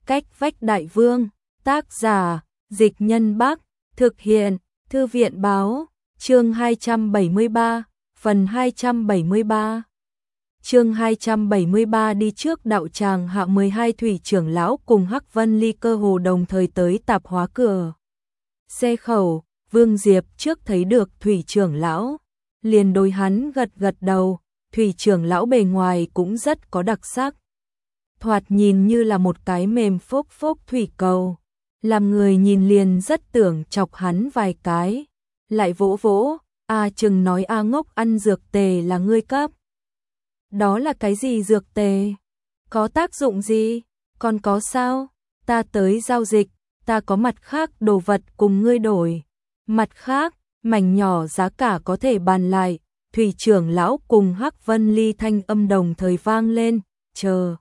Cách vách đại vương, tác giả, Dịch Nhân Bắc, thực hiện, Thư viện báo, chương 273, phần 273. Chương 273 đi trước đạo tràng hạ 12 thủy trưởng lão cùng Hắc Vân Ly cơ hồ đồng thời tới tạp hóa cửa. Xe khẩu, Vương Diệp trước thấy được thủy trưởng lão, liền đối hắn gật gật đầu, thủy trưởng lão bề ngoài cũng rất có đặc sắc. Thoạt nhìn như là một cái mềm phốc phốc thủy cầu, làm người nhìn liền rất tưởng chọc hắn vài cái, lại vỗ vỗ, chừng nói ngốc ăn dược tề là ngươi cấp. Đó là cái gì dược tề? Có tác dụng gì? Còn có sao? Ta tới giao dịch, ta có mặt khác đồ vật cùng ngươi đổi. Mặt khác, mảnh nhỏ giá cả có thể bàn lại, thủy trưởng lão cùng Hắc Vân Ly thanh âm đồng thời vang lên, chờ.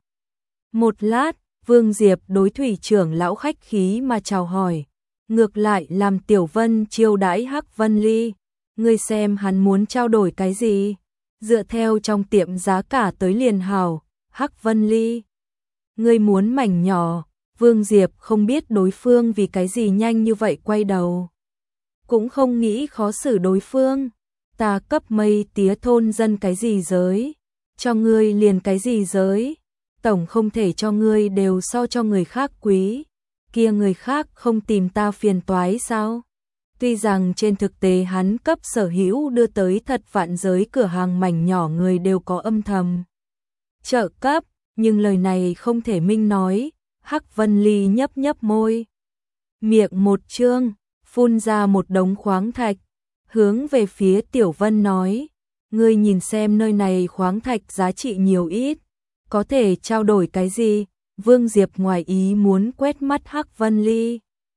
Một lát, Vương Diệp đối thủy trưởng lão khách khí mà chào hỏi, ngược lại làm Tiểu Vân chiêu đãi Hắc Vân Ly, ngươi xem hắn muốn trao đổi cái gì, dựa theo trong tiệm giá cả tới liền hảo. Hắc Vân Ly, ngươi muốn mảnh nhỏ? Vương Diệp không biết đối phương vì cái gì nhanh như vậy quay đầu, cũng không nghĩ khó xử đối phương. Ta cấp mây tía thôn dân cái gì giới, cho ngươi liền cái gì giới, tổng không thể cho ngươi đều so cho người khác quý, kia người khác không tìm ta phiền toái sao? Tuy rằng trên thực tế hắn cấp sở hữu đưa tới thật vạn giới cửa hàng mảnh nhỏ người đều có âm thầm trợ cấp, nhưng lời này không thể minh nói. Hắc Vân Ly nhấp nhấp môi, miệng một trương, phun ra một đống khoáng thạch, hướng về phía Tiểu Vân nói, ngươi nhìn xem nơi này khoáng thạch giá trị nhiều ít, có thể trao đổi cái gì? Vương Diệp ngoài ý muốn quét mắt Hắc Vân Ly.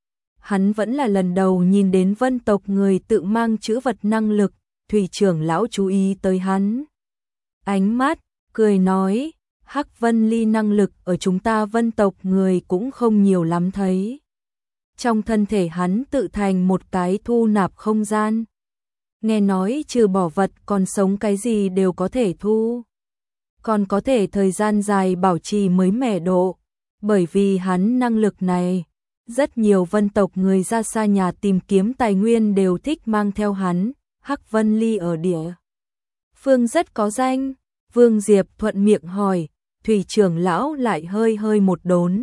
Hắn vẫn là lần đầu nhìn đến vân tộc người tự mang chữ vật năng lực, thủy trưởng lão chú ý tới hắn. Ánh mắt, cười nói, Hắc Vân Ly năng lực ở chúng ta vân tộc người cũng không nhiều lắm thấy. Trong thân thể hắn tự thành một cái thu nạp không gian. Nghe nói trừ bỏ vật còn sống cái gì đều có thể thu. Còn có thể thời gian dài bảo trì mới mẻ độ. Bởi vì hắn năng lực này, rất nhiều vân tộc người ra xa nhà tìm kiếm tài nguyên đều thích mang theo hắn. Hắc Vân Ly ở địa phương rất có danh. Vương Diệp thuận miệng hỏi, thủy trưởng lão lại hơi một đốn.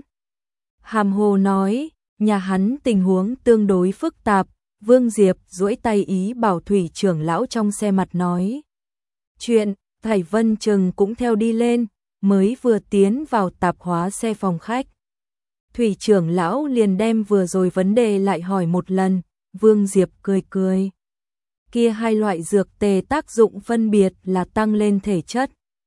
Hàm hồ nói, nhà hắn tình huống tương đối phức tạp. Vương Diệp duỗi tay ý bảo thủy trưởng lão trong xe mặt nói chuyện. Thải Vân Trừng cũng theo đi lên, mới vừa tiến vào tạp hóa xe phòng khách. Thủy trưởng lão liền đem vừa rồi vấn đề lại hỏi một lần. Vương Diệp cười. Kia hai loại dược tề tác dụng phân biệt là tăng lên thể chất,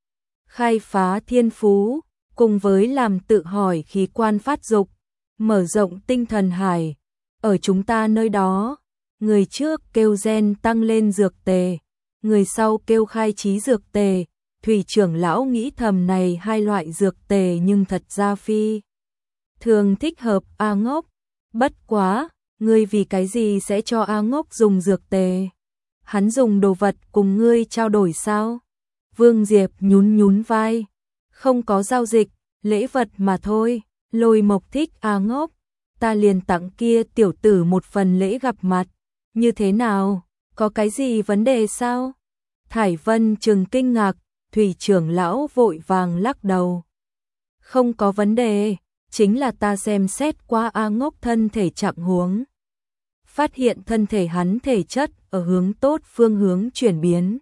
khai phá thiên phú, cùng với làm tự hỏi khí quan phát dục, mở rộng tinh thần hải. Ở chúng ta nơi đó, người trước kêu gen tăng lên dược tề, người sau kêu khai trí dược tề. Thủy trưởng lão nghĩ thầm này hai loại dược tề nhưng thật ra phi thường thích hợp ngốc. Bất quá, ngươi vì cái gì sẽ cho ngốc dùng dược tề? Hắn dùng đồ vật cùng ngươi trao đổi sao? Vương Diệp nhún vai, không có giao dịch, lễ vật mà thôi. Lôi Mộc thích ngốc, ta liền tặng kia tiểu tử một phần lễ gặp mặt, như thế nào? Có cái gì vấn đề sao? Thải Vân Trừng kinh ngạc. Thủy trưởng lão vội vàng lắc đầu, không có vấn đề, chính là ta xem xét qua ngốc thân thể trạng huống, phát hiện thân thể hắn thể chất ở hướng tốt phương hướng chuyển biến,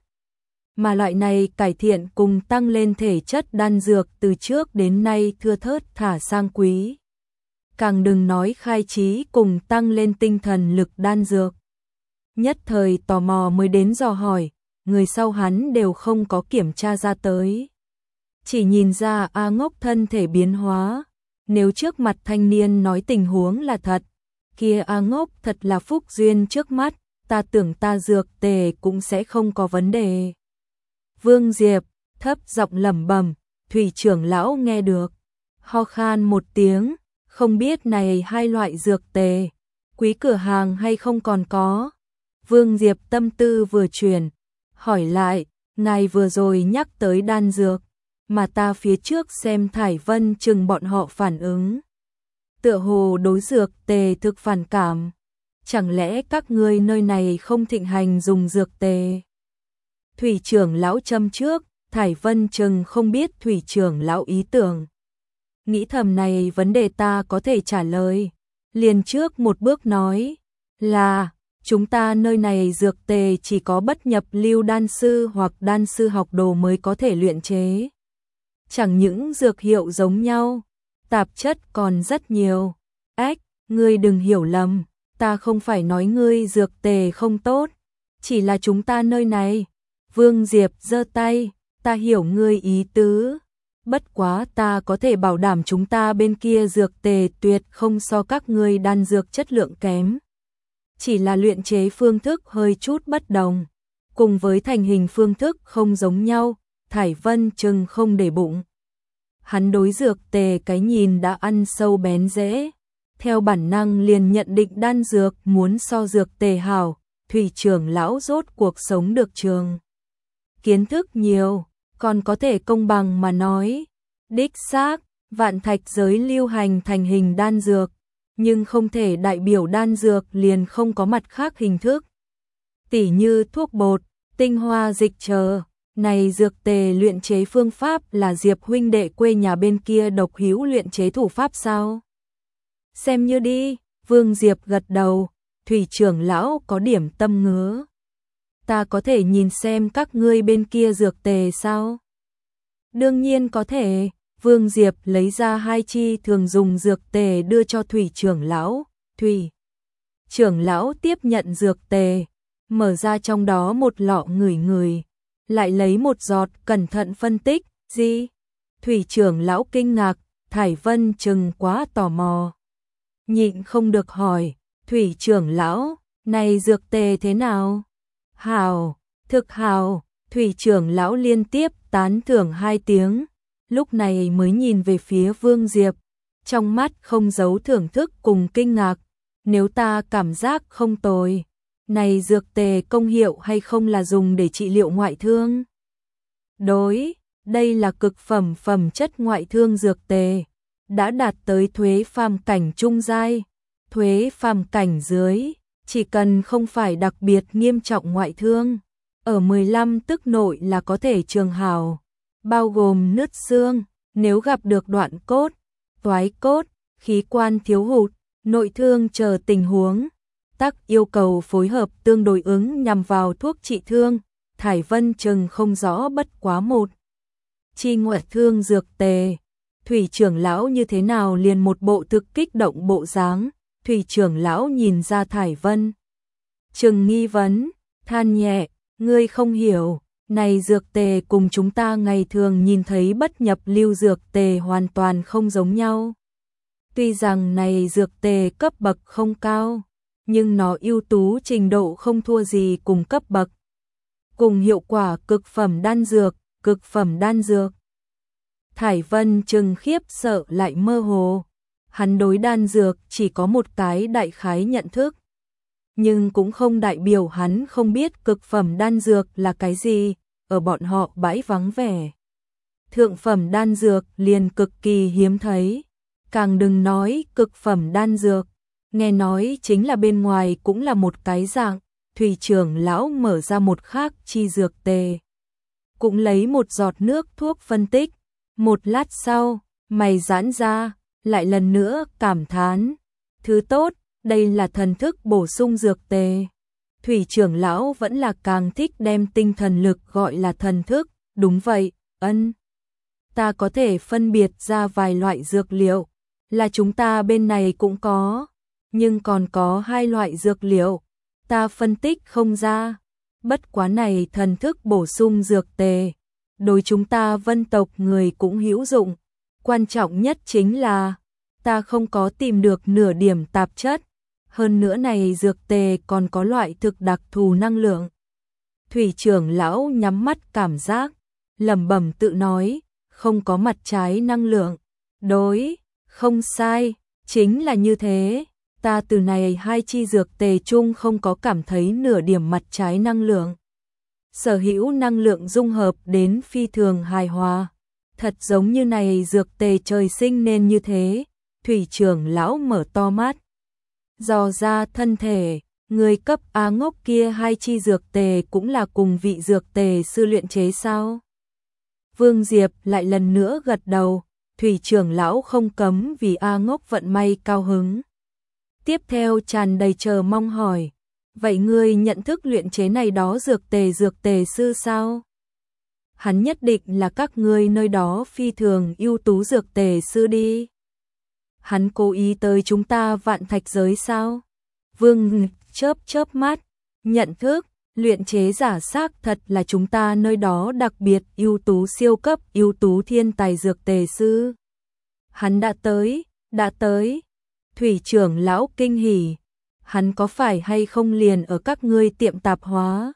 mà loại này cải thiện cùng tăng lên thể chất đan dược từ trước đến nay thưa thớt thả sang quý, càng đừng nói khai trí cùng tăng lên tinh thần lực đan dược. Nhất thời tò mò mới đến dò hỏi, người sau hắn đều không có kiểm tra ra tới, chỉ nhìn ra ngốc thân thể biến hóa. Nếu trước mặt thanh niên nói tình huống là thật, kia ngốc thật là phúc duyên trước mắt, ta tưởng ta dược tề cũng sẽ không có vấn đề. Vương Diệp thấp giọng lẩm bẩm, thủy trưởng lão nghe được, ho khan một tiếng, không biết này hai loại dược tề, quý cửa hàng hay không còn có. Vương Diệp tâm tư vừa chuyển, hỏi lại, ngài vừa rồi nhắc tới đan dược, mà ta phía trước xem Thải Vân Trừng bọn họ phản ứng. tựa hồ đối dược tề thực phản cảm. Chẳng lẽ các ngươi nơi này không thịnh hành dùng dược tề? Thủy trưởng lão châm trước, Thải Vân chừng không biết thủy trưởng lão ý tưởng. Nghĩ thầm này vấn đề ta có thể trả lời. Liền trước một bước nói là chúng ta nơi này dược tề chỉ có bất nhập lưu đan sư hoặc đan sư học đồ mới có thể luyện chế. Chẳng những dược hiệu giống nhau, tạp chất còn rất nhiều. Ách, ngươi đừng hiểu lầm, ta không phải nói ngươi dược tề không tốt, chỉ là chúng ta nơi này. Vương Diệp giơ tay, ta hiểu ngươi ý tứ. Bất quá ta có thể bảo đảm chúng ta bên kia dược tề tuyệt không so các ngươi đan dược chất lượng kém. Chỉ là luyện chế phương thức hơi chút bất đồng, cùng với thành hình phương thức không giống nhau, Thải Vân chừng không để bụng. Hắn đối dược tề cái nhìn đã ăn sâu bén rễ, theo bản năng liền nhận định đan dược muốn so dược tề hảo, thủy trưởng lão rốt cuộc sống được trường. Kiến thức nhiều, còn có thể công bằng mà nói. Đích xác, vạn thạch giới lưu hành thành hình đan dược, nhưng không thể đại biểu đan dược liền không có mặt khác hình thức. Tỉ như thuốc bột, tinh hoa dịch chờ, này dược tề luyện chế phương pháp là Diệp huynh đệ quê nhà bên kia độc hữu luyện chế thủ pháp sao? Xem như đi, Vương Diệp gật đầu, thủy trưởng lão có điểm tâm ngứa. Ta có thể nhìn xem các ngươi bên kia dược tề sao? Đương nhiên có thể. Vương Diệp lấy ra 2 chi thường dùng dược tề đưa cho thủy trưởng lão. Thủy trưởng lão tiếp nhận dược tề, mở ra trong đó một lọ ngửi, lại lấy một giọt cẩn thận phân tích. Gì? Thủy trưởng lão kinh ngạc, Thải Vân chừng quá tò mò. Nhịn không được hỏi, thủy trưởng lão, này dược tề thế nào? Hào, thực hào, thủy trưởng lão liên tiếp tán thưởng 2 tiếng. Lúc này mới nhìn về phía Vương Diệp, trong mắt không giấu thưởng thức cùng kinh ngạc. Nếu ta cảm giác không tồi, này dược tề công hiệu hay không là dùng để trị liệu ngoại thương? Đối, đây là cực phẩm phẩm chất ngoại thương dược tề, đã đạt tới thuế phàm cảnh trung giai, thuế phàm cảnh dưới, chỉ cần không phải đặc biệt nghiêm trọng ngoại thương, ở 15 tức nội là có thể trường hảo. Bao gồm nứt xương, nếu gặp được đoạn cốt, toái cốt, khí quan thiếu hụt, nội thương chờ tình huống, tắc yêu cầu phối hợp tương đối ứng nhằm vào thuốc trị thương. Thải Vân chừng không rõ bất quá một chi ngoại thương dược tề. Thủy trưởng lão như thế nào liền một bộ thực kích động bộ dáng. Thủy trưởng lão nhìn ra Thải Vân chừng nghi vấn, than nhẹ, ngươi không hiểu. Này dược tề cùng chúng ta ngày thường nhìn thấy bất nhập lưu dược tề hoàn toàn không giống nhau. Tuy rằng này dược tề cấp bậc không cao, nhưng nó ưu tú trình độ không thua gì cùng cấp bậc. Cùng hiệu quả cực phẩm đan dược, cực phẩm đan dược. Thải Vân chừng khiếp sợ lại mơ hồ. Hắn đối đan dược chỉ có một cái đại khái nhận thức. Nhưng cũng không đại biểu hắn không biết cực phẩm đan dược là cái gì, ở bọn họ bãi vắng vẻ. Thượng phẩm đan dược liền cực kỳ hiếm thấy, càng đừng nói cực phẩm đan dược, nghe nói chính là bên ngoài cũng là một cái dạng. Thủy trưởng lão mở ra một khác chi dược tề, cũng lấy một giọt nước thuốc phân tích, một lát sau, mày giãn ra, lại lần nữa cảm thán, thứ tốt, đây là thần thức bổ sung dược tề. Thủy trưởng lão vẫn là càng thích đem tinh thần lực gọi là thần thức, đúng vậy, ta có thể phân biệt ra vài loại dược liệu, là chúng ta bên này cũng có, nhưng còn có 2 loại dược liệu, ta phân tích không ra, bất quá này thần thức bổ sung dược tề, đối chúng ta vân tộc người cũng hữu dụng, quan trọng nhất chính là, ta không có tìm được nửa điểm tạp chất. Hơn nữa này dược tề còn có loại thực đặc thù năng lượng. Thủy trưởng lão nhắm mắt cảm giác, lẩm bẩm tự nói, không có mặt trái năng lượng. Đối, không sai, chính là như thế. Ta từ này 2 chi dược tề chung không có cảm thấy nửa điểm mặt trái năng lượng. Sở hữu năng lượng dung hợp đến phi thường hài hòa. Thật giống như này dược tề trời sinh nên như thế. Thủy trưởng lão mở to mắt, dò ra thân thể, người cấp A Ngốc kia hai chi dược tề cũng là cùng vị dược tề sư luyện chế sao? Vương Diệp lại lần nữa gật đầu, Thủy trưởng lão không cấm vì A Ngốc vận may cao hứng. Tiếp theo tràn đầy chờ mong hỏi, vậy ngươi nhận thức luyện chế này đó dược tề sư sao? Hắn nhất định là các ngươi nơi đó phi thường ưu tú dược tề sư đi. Hắn cố ý tới chúng ta Vạn Thạch giới sao? Vương chớp mắt, nhận thức, luyện chế giả xác thật là chúng ta nơi đó đặc biệt ưu tú siêu cấp ưu tú thiên tài dược tề sư. Hắn đã tới. Thủy trưởng lão kinh hỉ, hắn có phải hay không liền ở các ngươi tiệm tạp hóa?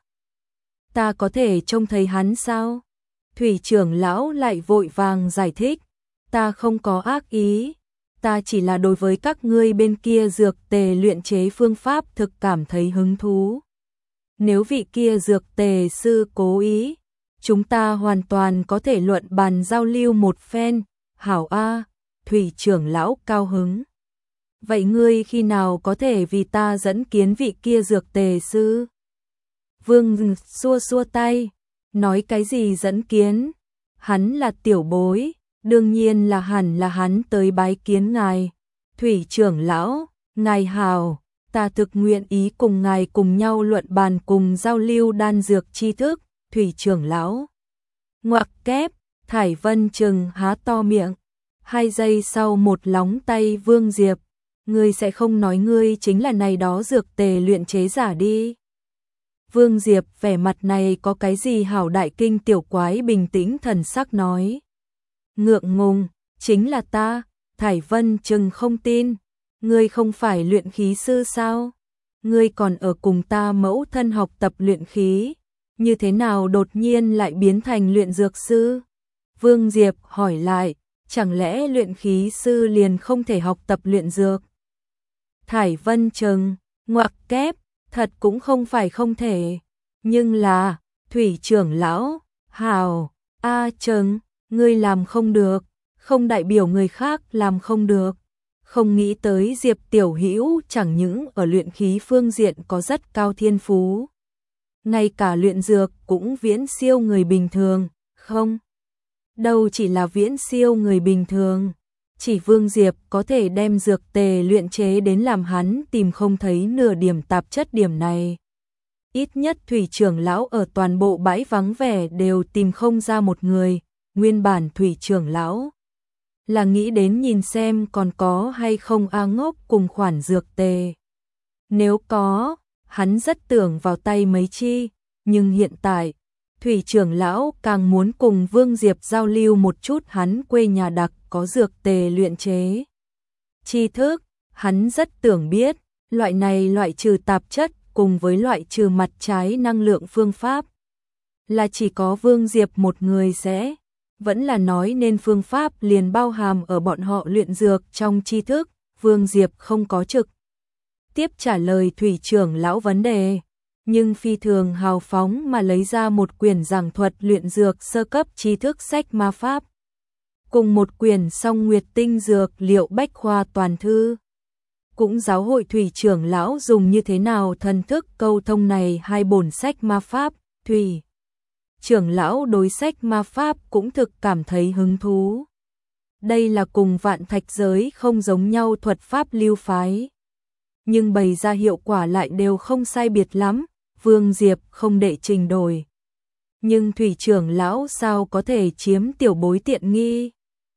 Ta có thể trông thấy hắn sao? Thủy trưởng lão lại vội vàng giải thích, ta không có ác ý, ta chỉ là đối với các ngươi bên kia dược tề luyện chế phương pháp thực cảm thấy hứng thú. Nếu vị kia dược tề sư cố ý, chúng ta hoàn toàn có thể luận bàn giao lưu một phen, hảo a. Thủy trưởng lão cao hứng. Vậy ngươi khi nào có thể vì ta dẫn kiến vị kia dược tề sư? Vương xua tay, nói cái gì dẫn kiến? Hắn là tiểu bối, đương nhiên là hẳn là hắn tới bái kiến ngài. Thủy trưởng lão, ngài hào, ta thực nguyện ý cùng ngài cùng nhau luận bàn cùng giao lưu đan dược tri thức. Thủy trưởng lão ngoặc kép, Thải Vân Trừng há to miệng. 2 giây sau một lóng tay Vương Diệp, ngươi sẽ không nói ngươi chính là này đó dược tề luyện chế giả đi. Vương Diệp vẻ mặt này có cái gì hảo đại kinh tiểu quái bình tĩnh thần sắc nói. Ngượng ngùng, chính là ta. Thải Vân Trừng không tin, ngươi không phải luyện khí sư sao? Ngươi còn ở cùng ta mẫu thân học tập luyện khí, như thế nào đột nhiên lại biến thành luyện dược sư? Vương Diệp hỏi lại, chẳng lẽ luyện khí sư liền không thể học tập luyện dược? Thải Vân Trừng, ngoặc kép, thật cũng không phải không thể, nhưng là, Thủy trưởng lão, hào, Trừng, ngươi làm không được, không đại biểu người khác làm không được. Không nghĩ tới Diệp Tiểu Hữu chẳng những ở luyện khí phương diện có rất cao thiên phú, ngay cả luyện dược cũng viễn siêu người bình thường, không? Đâu chỉ là viễn siêu người bình thường, chỉ Vương Diệp có thể đem dược tề luyện chế đến làm hắn tìm không thấy nửa điểm tạp chất điểm này. Ít nhất Thủy trưởng lão ở toàn bộ bãi vắng vẻ đều tìm không ra một người, nguyên bản Thủy trưởng lão là nghĩ đến nhìn xem còn có hay không A Ngốc cùng khoản dược tề. Nếu có, hắn rất tưởng vào tay mấy chi, nhưng hiện tại, Thủy trưởng lão càng muốn cùng Vương Diệp giao lưu một chút hắn quê nhà đặc có dược tề luyện chế. Tri thức, hắn rất tưởng biết, loại này loại trừ tạp chất cùng với loại trừ mặt trái năng lượng phương pháp. Là chỉ có Vương Diệp một người sẽ, vẫn là nói nên phương pháp liền bao hàm ở bọn họ luyện dược trong tri thức. Vương Diệp không có trực tiếp trả lời Thủy trưởng lão vấn đề, nhưng phi thường hào phóng mà lấy ra một quyển giảng thuật luyện dược sơ cấp tri thức sách ma pháp, cùng một quyển Song Nguyệt Tinh dược liệu bách khoa toàn thư. Cũng giáo hội Thủy trưởng lão dùng như thế nào thần thức câu thông này hai bổn sách ma pháp. Thủy trưởng lão đối sách ma pháp cũng thực cảm thấy hứng thú. Đây là cùng Vạn Thạch giới không giống nhau thuật pháp lưu phái, nhưng bày ra hiệu quả lại đều không sai biệt lắm. Vương Diệp không đệ trình đổi, nhưng Thủy trưởng lão sao có thể chiếm tiểu bối tiện nghi?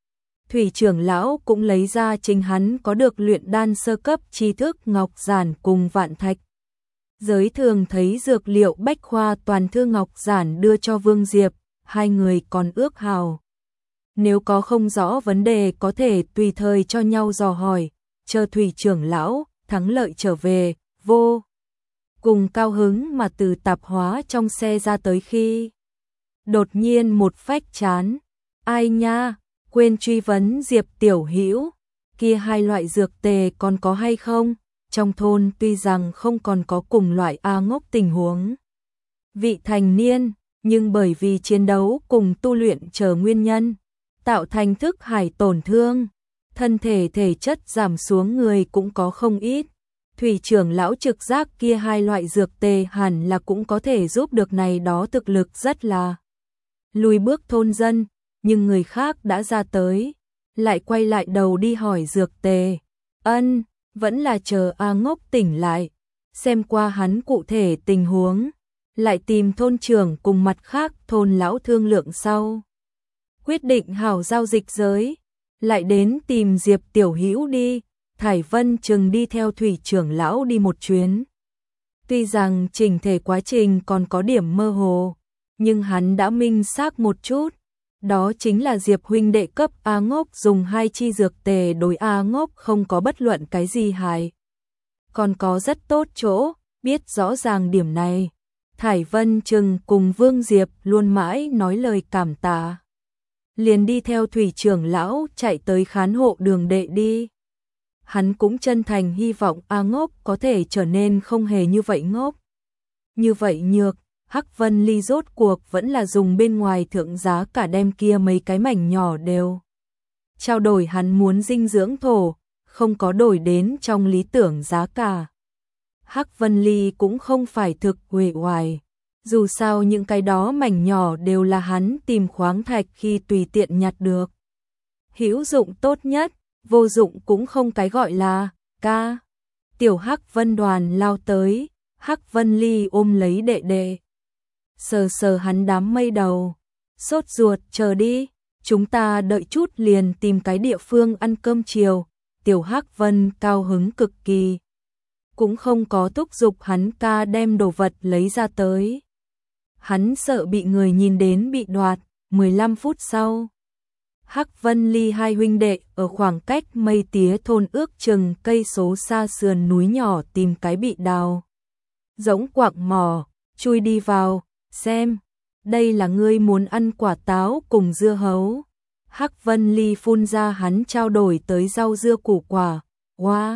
Thủy trưởng lão cũng lấy ra chính hắn có được luyện đan sơ cấp tri thức ngọc giản cùng Vạn Thạch giới thường thấy dược liệu bách khoa toàn thư ngọc giản đưa cho Vương Diệp. Hai người còn ước hào, nếu có không rõ vấn đề có thể tùy thời cho nhau dò hỏi, chờ Thủy trưởng lão thắng lợi trở về. Vô cùng cao hứng mà từ tạp hóa trong xe ra tới khi đột nhiên một phách chán, ai nha, quên truy vấn Diệp Tiểu Hữu, kia hai loại dược tề còn có hay không? Trong thôn tuy rằng không còn có cùng loại A Ngốc tình huống vị thành niên, nhưng bởi vì chiến đấu cùng tu luyện chờ nguyên nhân, tạo thành thức hải tổn thương, thân thể thể chất giảm xuống người cũng có không ít. Thủy trưởng lão trực giác kia hai loại dược tề hẳn là cũng có thể giúp được này đó, thực lực rất là lùi bước thôn dân, nhưng người khác đã ra tới, lại quay lại đầu đi hỏi dược tề. Vẫn là chờ A Ngốc tỉnh lại, xem qua hắn cụ thể tình huống, lại tìm thôn trưởng cùng mặt khác thôn lão thương lượng sau. Quyết định hảo giao dịch giới, lại đến tìm Diệp Tiểu Hữu đi. Thải Vân Trừng đi theo thủy trưởng lão đi một chuyến. Tuy rằng chỉnh thể quá trình còn có điểm mơ hồ, nhưng hắn đã minh xác một chút. Đó chính là Diệp huynh đệ cấp A Ngốc dùng 2 chi dược tề đối A Ngốc không có bất luận cái gì hại. Còn có rất tốt chỗ, biết rõ ràng điểm này. Thải Vân Trừng cùng Vương Diệp luôn mãi nói lời cảm tạ. Liền đi theo thủy trưởng lão chạy tới khán hộ Đường Đệ đi. Hắn cũng chân thành hy vọng A Ngốc có thể trở nên không hề như vậy ngốc. Như vậy nhược, Hắc Vân Ly rốt cuộc vẫn là dùng bên ngoài thượng giá cả đem kia mấy cái mảnh nhỏ đều trao đổi hắn muốn dinh dưỡng thổ, không có đổi đến trong lý tưởng giá cả. Hắc Vân Ly cũng không phải thực uể oải, dù sao những cái đó mảnh nhỏ đều là hắn tìm khoáng thạch khi tùy tiện nhặt được. Hữu dụng tốt nhất, vô dụng cũng không cái gọi là ca. Tiểu Hắc Vân Đoàn lao tới, Hắc Vân Ly ôm lấy đệ đệ, sờ sờ hắn đám mây đầu, sốt ruột, chờ đi, chúng ta đợi chút liền tìm cái địa phương ăn cơm chiều. Tiểu Hắc Vân cao hứng cực kỳ, cũng không có thúc giục hắn ca đem đồ vật lấy ra tới. Hắn sợ bị người nhìn đến bị đoạt. 15 phút sau, Hắc Vân Ly hai huynh đệ ở khoảng cách Mây Tía thôn ước chừng cây số xa sườn núi nhỏ tìm cái bị đào rỗng quặng mỏ, chui đi vào, xem, đây là ngươi muốn ăn quả táo cùng dưa hấu. Hắc Vân Ly phun ra hắn trao đổi tới rau dưa củ quả, wow,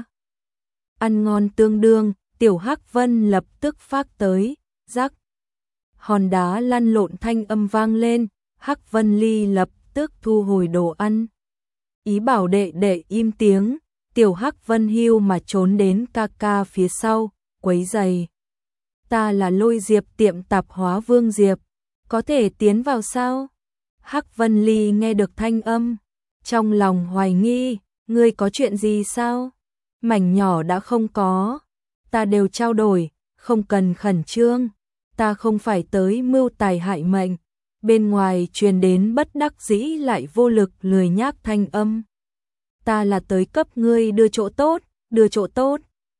ăn ngon tương đương. Tiểu Hắc Vân lập tức phát tới, rắc, hòn đá lăn lộn thanh âm vang lên. Hắc Vân Ly lập tức thu hồi đồ ăn, ý bảo đệ đệ im tiếng. Tiểu Hắc Vân hiu mà trốn đến ca ca phía sau, quấy giày. Ta là Lôi Diệp tiệm tạp hóa Vương Diệp, có thể tiến vào sao? Hắc Vân Ly nghe được thanh âm, trong lòng hoài nghi, ngươi có chuyện gì sao? Mảnh nhỏ đã không có, ta đều trao đổi, không cần khẩn trương, ta không phải tới mưu tài hại mệnh. Bên ngoài truyền đến bất đắc dĩ lại vô lực lười nhác thanh âm. Ta là tới cấp ngươi đưa chỗ tốt, đưa chỗ tốt.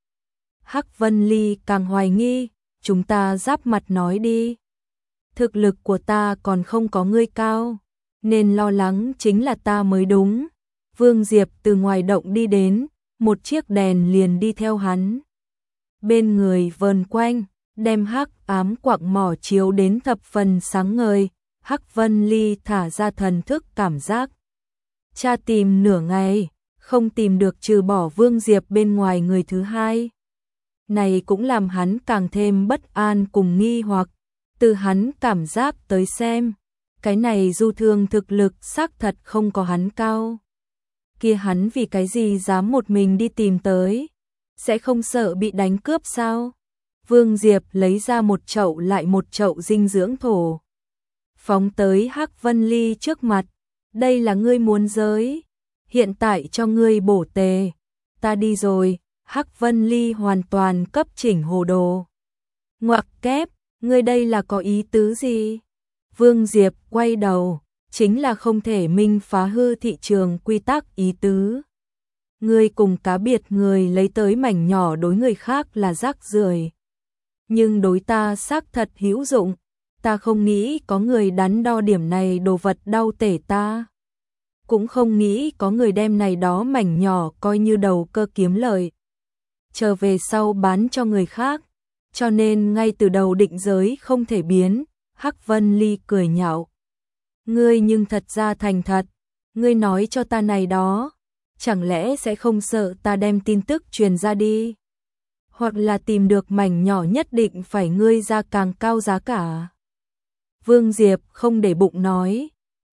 Hắc Vân Ly càng hoài nghi, chúng ta giáp mặt nói đi. Thực lực của ta còn không có ngươi cao, nên lo lắng chính là ta mới đúng. Vương Diệp từ ngoài động đi đến, một chiếc đèn liền đi theo hắn. Bên người vờn quanh, đem hắc ám quặng mỏ chiếu đến thập phần sáng ngời. Hắc Vân Ly thả ra thần thức cảm giác. Cha tìm nửa ngày, không tìm được trừ bỏ Vương Diệp bên ngoài người thứ hai. Này cũng làm hắn càng thêm bất an cùng nghi hoặc. Từ hắn cảm giác tới xem, cái này Du Thương thực lực xác thật không có hắn cao. Kia hắn vì cái gì dám một mình đi tìm tới, sẽ không sợ bị đánh cướp sao? Vương Diệp lấy ra một chậu lại một chậu dinh dưỡng thổ, phóng tới Hắc Vân Ly trước mặt. Đây là ngươi muốn giới, hiện tại cho ngươi bổ tề, ta đi rồi. Hắc Vân Ly hoàn toàn cấp chỉnh hồ đồ. Ngoặc kép, ngươi đây là có ý tứ gì? Vương Diệp quay đầu, chính là không thể minh phá hư thị trường quy tắc ý tứ. Ngươi cùng cá biệt người lấy tới mảnh nhỏ đối người khác là rác rưởi, nhưng đối ta xác thật hữu dụng. Ta không nghĩ có người đắn đo điểm này đồ vật đau tể ta. Cũng không nghĩ có người đem này đó mảnh nhỏ coi như đầu cơ kiếm lời, trở về sau bán cho người khác. Cho nên ngay từ đầu định giới không thể biến. Hắc Vân Ly cười nhạo. Ngươi nhưng thật ra thành thật. Ngươi nói cho ta này đó, chẳng lẽ sẽ không sợ ta đem tin tức truyền ra đi? Hoặc là tìm được mảnh nhỏ nhất định phải ngươi ra càng cao giá cả? Vương Diệp không để bụng nói,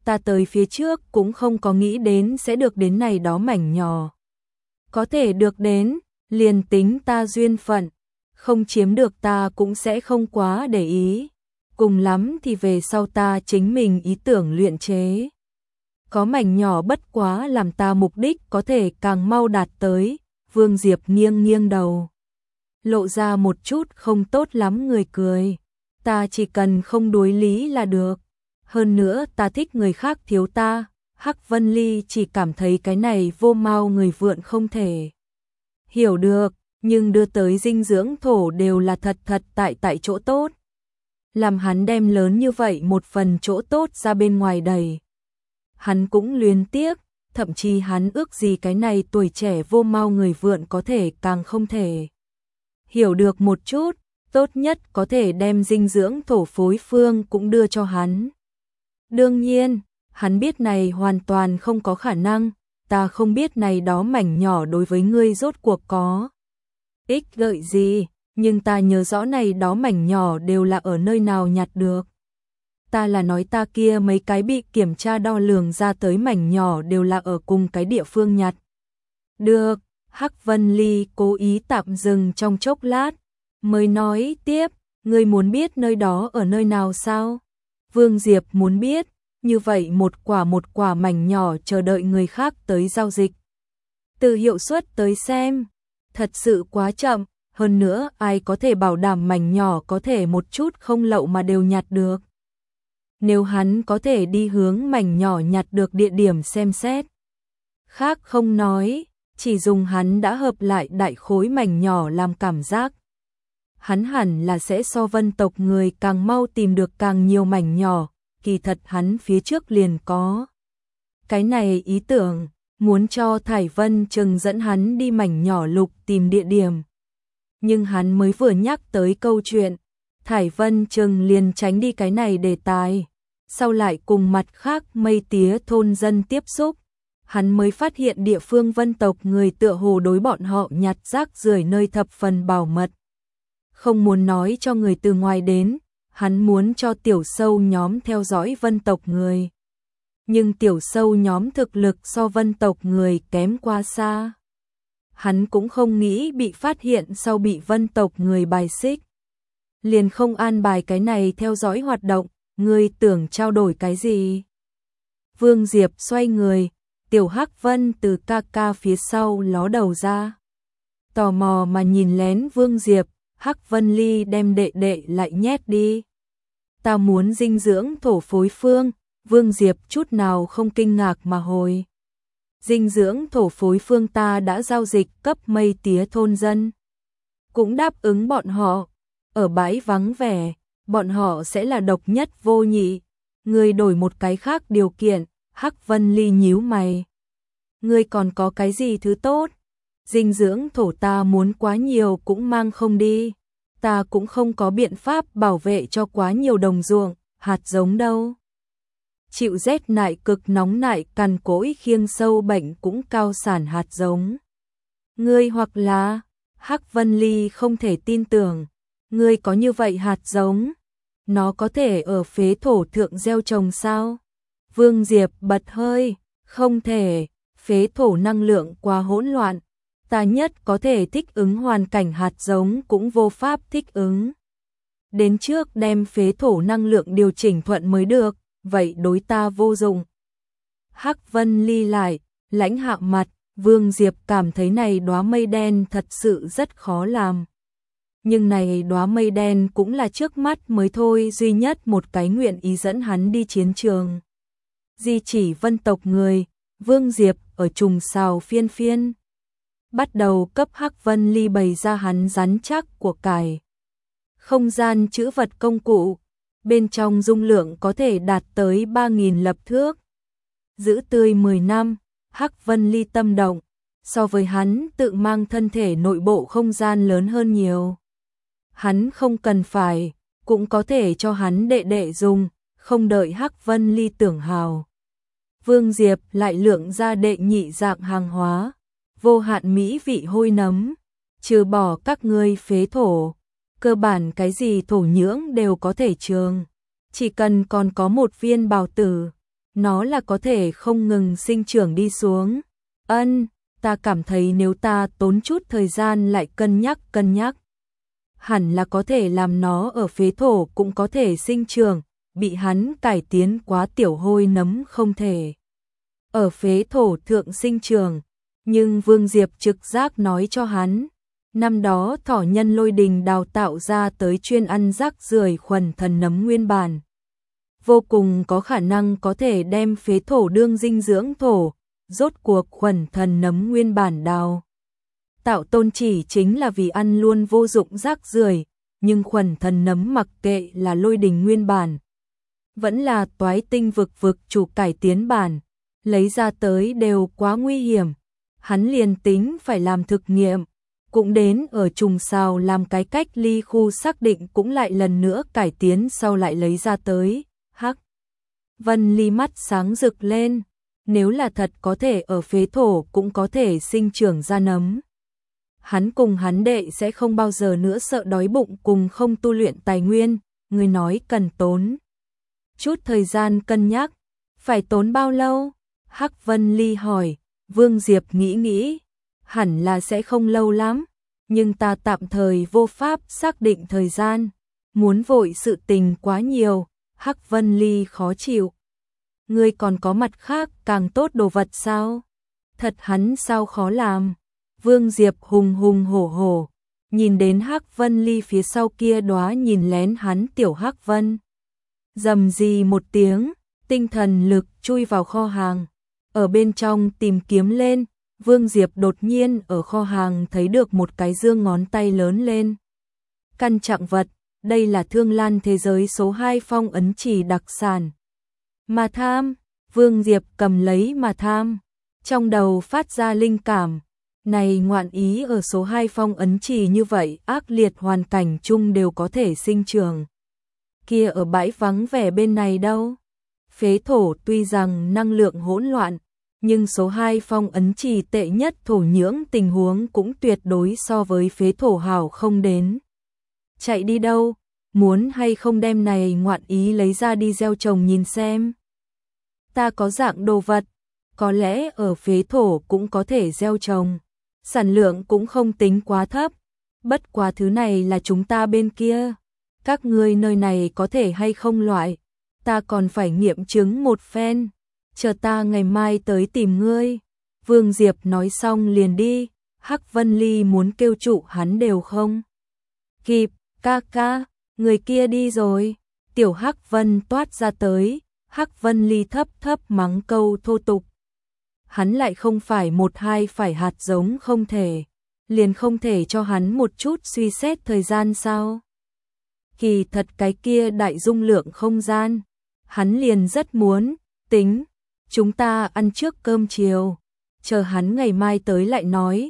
ta tới phía trước cũng không có nghĩ đến sẽ được đến này đó mảnh nhỏ. Có thể được đến, liền tính ta duyên phận, không chiếm được ta cũng sẽ không quá để ý. Cùng lắm thì về sau ta chính mình ý tưởng luyện chế. Có mảnh nhỏ bất quá làm ta mục đích có thể càng mau đạt tới. Vương Diệp nghiêng nghiêng đầu, lộ ra một chút không tốt lắm người cười. Ta chỉ cần không đối lý là được. Hơn nữa ta thích người khác thiếu ta. Hắc Vân Ly chỉ cảm thấy cái này vô mau người vượn không thể hiểu được, nhưng đưa tới dinh dưỡng thổ đều là thật tại chỗ tốt. Làm hắn đem lớn như vậy một phần chỗ tốt ra bên ngoài đầy. Hắn cũng luyến tiếc, thậm chí hắn ước gì cái này tuổi trẻ vô mau người vượn có thể càng không thể hiểu được một chút, tốt nhất có thể đem dinh dưỡng thổ phối phương cũng đưa cho hắn. Đương nhiên, hắn biết này hoàn toàn không có khả năng, ta không biết này đó mảnh nhỏ đối với ngươi rốt cuộc có ích lợi gì, nhưng ta nhớ rõ này đó mảnh nhỏ đều là ở nơi nào nhặt được. Ta là nói ta kia mấy cái bị kiểm tra đo lường ra tới mảnh nhỏ đều là ở cùng cái địa phương nhặt. Được, Hắc Vân Ly cố ý tạm dừng trong chốc lát, mới nói tiếp, ngươi muốn biết nơi đó ở nơi nào sao? Vương Diệp muốn biết, như vậy một quả mảnh nhỏ chờ đợi người khác tới giao dịch. Từ hiệu suất tới xem, thật sự quá chậm, hơn nữa ai có thể bảo đảm mảnh nhỏ có thể một chút không lậu mà đều nhặt được. Nếu hắn có thể đi hướng mảnh nhỏ nhặt được địa điểm xem xét. Khác không nói, chỉ dùng hắn đã hợp lại đại khối mảnh nhỏ làm cảm giác. Hắn hẳn là sẽ so Vân tộc người càng mau tìm được càng nhiều mảnh nhỏ, kỳ thật hắn phía trước liền có. Cái này ý tưởng, muốn cho Thải Vân Trừng dẫn hắn đi mảnh nhỏ lục tìm địa điểm. Nhưng hắn mới vừa nhắc tới câu chuyện, Thải Vân Trừng liền tránh đi cái này đề tài. Sau lại cùng mặt khác mây tía thôn dân tiếp xúc, hắn mới phát hiện địa phương Vân tộc người tựa hồ đối bọn họ nhặt rác rưởi nơi thập phần bảo mật. Không muốn nói cho người từ ngoài đến, hắn muốn cho tiểu sâu nhóm theo dõi Vân tộc người. Nhưng tiểu sâu nhóm thực lực so Vân tộc người kém quá xa. Hắn cũng không nghĩ bị phát hiện sau bị Vân tộc người bài xích. Liền không an bài cái này theo dõi hoạt động, ngươi tưởng trao đổi cái gì? Vương Diệp xoay người, Tiểu Hắc Vân từ ca ca phía sau ló đầu ra. Tò mò mà nhìn lén Vương Diệp, Hắc Vân Ly đem đệ đệ lại nhét đi. Ta muốn dinh dưỡng thổ phối phương, Vương Diệp chút nào không kinh ngạc mà hồi. Dinh dưỡng thổ phối phương ta đã giao dịch cấp mây tía thôn dân. Cũng đáp ứng bọn họ, ở bãi vắng vẻ, bọn họ sẽ là độc nhất vô nhị. Ngươi đổi một cái khác điều kiện, Hắc Vân Ly nhíu mày. Ngươi còn có cái gì thứ tốt? Dinh dưỡng thổ ta muốn quá nhiều cũng mang không đi. Ta cũng không có biện pháp bảo vệ cho quá nhiều đồng ruộng, hạt giống đâu. Chịu rét nại cực nóng nại cằn cỗi khiêng sâu bệnh cũng cao sản hạt giống. Ngươi hoặc là, Hắc Vân Ly không thể tin tưởng, ngươi có như vậy hạt giống, nó có thể ở phế thổ thượng gieo trồng sao? Vương Diệp bật hơi, không thể, phế thổ năng lượng quá hỗn loạn, ta nhất có thể thích ứng hoàn cảnh hạt giống cũng vô pháp thích ứng. Đến trước đem phế thổ năng lượng điều chỉnh thuận mới được, vậy đối ta vô dụng. Hắc Vân Ly lại, lãnh hạ mặt, Vương Diệp cảm thấy này đóa mây đen thật sự rất khó làm. Nhưng này đóa mây đen cũng là trước mắt mới thôi duy nhất một cái nguyện ý dẫn hắn đi chiến trường. Di chỉ Vân tộc người, Vương Diệp ở trùng xào phiên phiên. Bắt đầu cấp Hắc Vân Ly bày ra hắn rắn chắc của cải. Không gian trữ vật công cụ, bên trong dung lượng có thể đạt tới 3.000 lập thước. Giữ tươi 10 năm, Hắc Vân Ly tâm động, so với hắn tự mang thân thể nội bộ không gian lớn hơn nhiều. Hắn không cần phải, cũng có thể cho hắn đệ đệ dùng, không đợi Hắc Vân Ly tưởng hào. Vương Diệp lại lượng ra đệ nhị dạng hàng hóa, vô hạn mỹ vị hôi nấm, trừ bỏ các ngươi phế thổ, cơ bản cái gì thổ nhưỡng đều có thể trường, chỉ cần còn có một viên bào tử, nó là có thể không ngừng sinh trưởng đi xuống. Ta cảm thấy nếu ta tốn chút thời gian lại cân nhắc, hẳn là có thể làm nó ở phế thổ cũng có thể sinh trưởng, bị hắn cải tiến quá tiểu hôi nấm không thể ở phế thổ thượng sinh trưởng, nhưng Vương Diệp trực giác nói cho hắn, năm đó thỏ nhân lôi đình đào tạo ra tới chuyên ăn rác rưởi khuẩn thần nấm nguyên bản, vô cùng có khả năng có thể đem phế thổ đương dinh dưỡng thổ, rốt cuộc khuẩn thần nấm nguyên bản đào tạo tôn chỉ chính là vì ăn luôn vô dụng rác rưởi, nhưng khuẩn thần nấm mặc kệ là lôi đình nguyên bản, vẫn là toái tinh vực chủ cải tiến bản, lấy ra tới đều quá nguy hiểm, hắn liền tính phải làm thực nghiệm, cũng đến ở trùng sao làm cái cách ly khu xác định cũng lại lần nữa cải tiến sau lại lấy ra tới. Hắc Vân Ly mắt sáng rực lên, nếu là thật có thể ở phế thổ cũng có thể sinh trưởng ra nấm. Hắn cùng hắn đệ sẽ không bao giờ nữa sợ đói bụng cùng không tu luyện tài nguyên, người nói cần tốn chút thời gian cân nhắc, phải tốn bao lâu? Hắc Vân Ly hỏi. Vương Diệp nghĩ, hẳn là sẽ không lâu lắm, nhưng ta tạm thời vô pháp xác định thời gian, muốn vội sự tình quá nhiều. Hắc Vân Ly khó chịu. Ngươi còn có mặt khác càng tốt đồ vật sao? Thật hắn sao khó làm? Vương Diệp hùng hổ, nhìn đến Hắc Vân Ly phía sau kia đóa nhìn lén hắn tiểu Hắc Vân. Rầm rì một tiếng, tinh thần lực chui vào kho hàng. Ở bên trong tìm kiếm lên, Vương Diệp đột nhiên ở kho hàng thấy được một cái dương ngón tay lớn lên. Căn trạng vật, đây là Thương Lan thế giới số 2 phong ấn chỉ đặc sản. Mà tham, Vương Diệp cầm lấy mà tham, trong đầu phát ra linh cảm. Này ngoạn ý ở số 2 phong ấn chỉ như vậy ác liệt hoàn cảnh chung đều có thể sinh trưởng. Kia ở bãi vắng vẻ bên này đâu? Phế thổ tuy rằng năng lượng hỗn loạn, nhưng số 2 phong ấn trì tệ nhất thổ nhưỡng tình huống cũng tuyệt đối so với phế thổ hảo không đến. Chạy đi đâu? Muốn hay không đem này ngoạn ý lấy ra đi gieo trồng nhìn xem. Ta có dạng đồ vật, có lẽ ở phế thổ cũng có thể gieo trồng. Sản lượng cũng không tính quá thấp, bất quá thứ này là chúng ta bên kia. Các ngươi nơi này có thể hay không loại, ta còn phải nghiệm chứng một phen, chờ ta ngày mai tới tìm ngươi. Vương Diệp nói xong liền đi, Hắc Vân Ly muốn kêu trụ hắn đều không kịp. Ca, người kia đi rồi. Tiểu Hắc Vân toát ra tới, Hắc Vân Ly thấp mắng câu thô tục. Hắn lại không phải một hai phải hạt giống không thể, liền không thể cho hắn một chút suy xét thời gian sao? Kỳ thật cái kia đại dung lượng không gian, hắn liền rất muốn, tính, chúng ta ăn trước cơm chiều, chờ hắn ngày mai tới lại nói.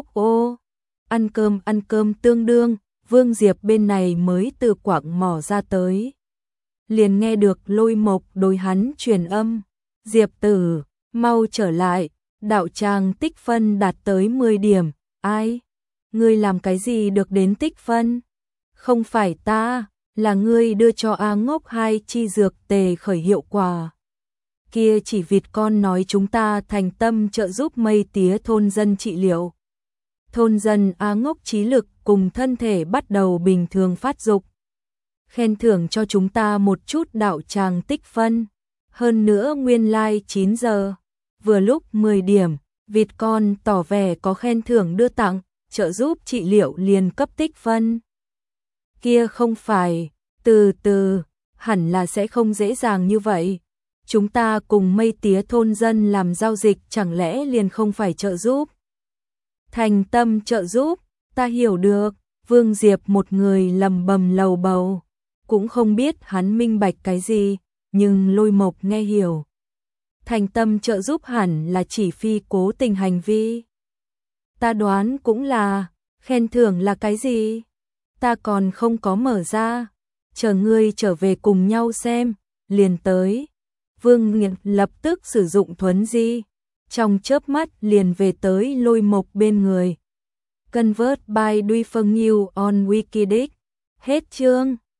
Ăn cơm tương đương, Vương Diệp bên này mới từ quảng mỏ ra tới. Liền nghe được Lôi Mộc đối hắn truyền âm, Diệp tử, mau trở lại, đạo tràng tích phân đạt tới 10 điểm, ai? Ngươi làm cái gì được đến tích phân? Không phải ta, là ngươi đưa cho A Ngốc 2 chi dược tề khởi hiệu quả. Kia chỉ vịt con nói chúng ta thành tâm trợ giúp mây tía thôn dân trị liệu. Thôn dân A Ngốc trí lực cùng thân thể bắt đầu bình thường phát dục. Khen thưởng cho chúng ta một chút đạo tràng tích phân. Hơn nữa nguyên lai 9 giờ, vừa lúc 10 điểm, vịt con tỏ vẻ có khen thưởng đưa tặng, trợ giúp trị liệu liền cấp tích phân. Kia không phải, từ từ, hẳn là sẽ không dễ dàng như vậy. Chúng ta cùng mây tía thôn dân làm giao dịch chẳng lẽ liền không phải trợ giúp? Thành tâm trợ giúp, ta hiểu được. Vương Diệp một người lầm bầm lầu bầu, cũng không biết hắn minh bạch cái gì, nhưng Lôi Mộc nghe hiểu. Thành tâm trợ giúp hẳn là chỉ phi cố tình hành vi. Ta đoán cũng là, khen thưởng là cái gì? Ta còn không có mở ra, chờ ngươi trở về cùng nhau xem, liền tới. Vương Nghiệt lập tức sử dụng thuấn di, trong chớp mắt liền về tới Lôi Mộc bên người. Convert by Duy Phân New on Wikidic. Hết chương.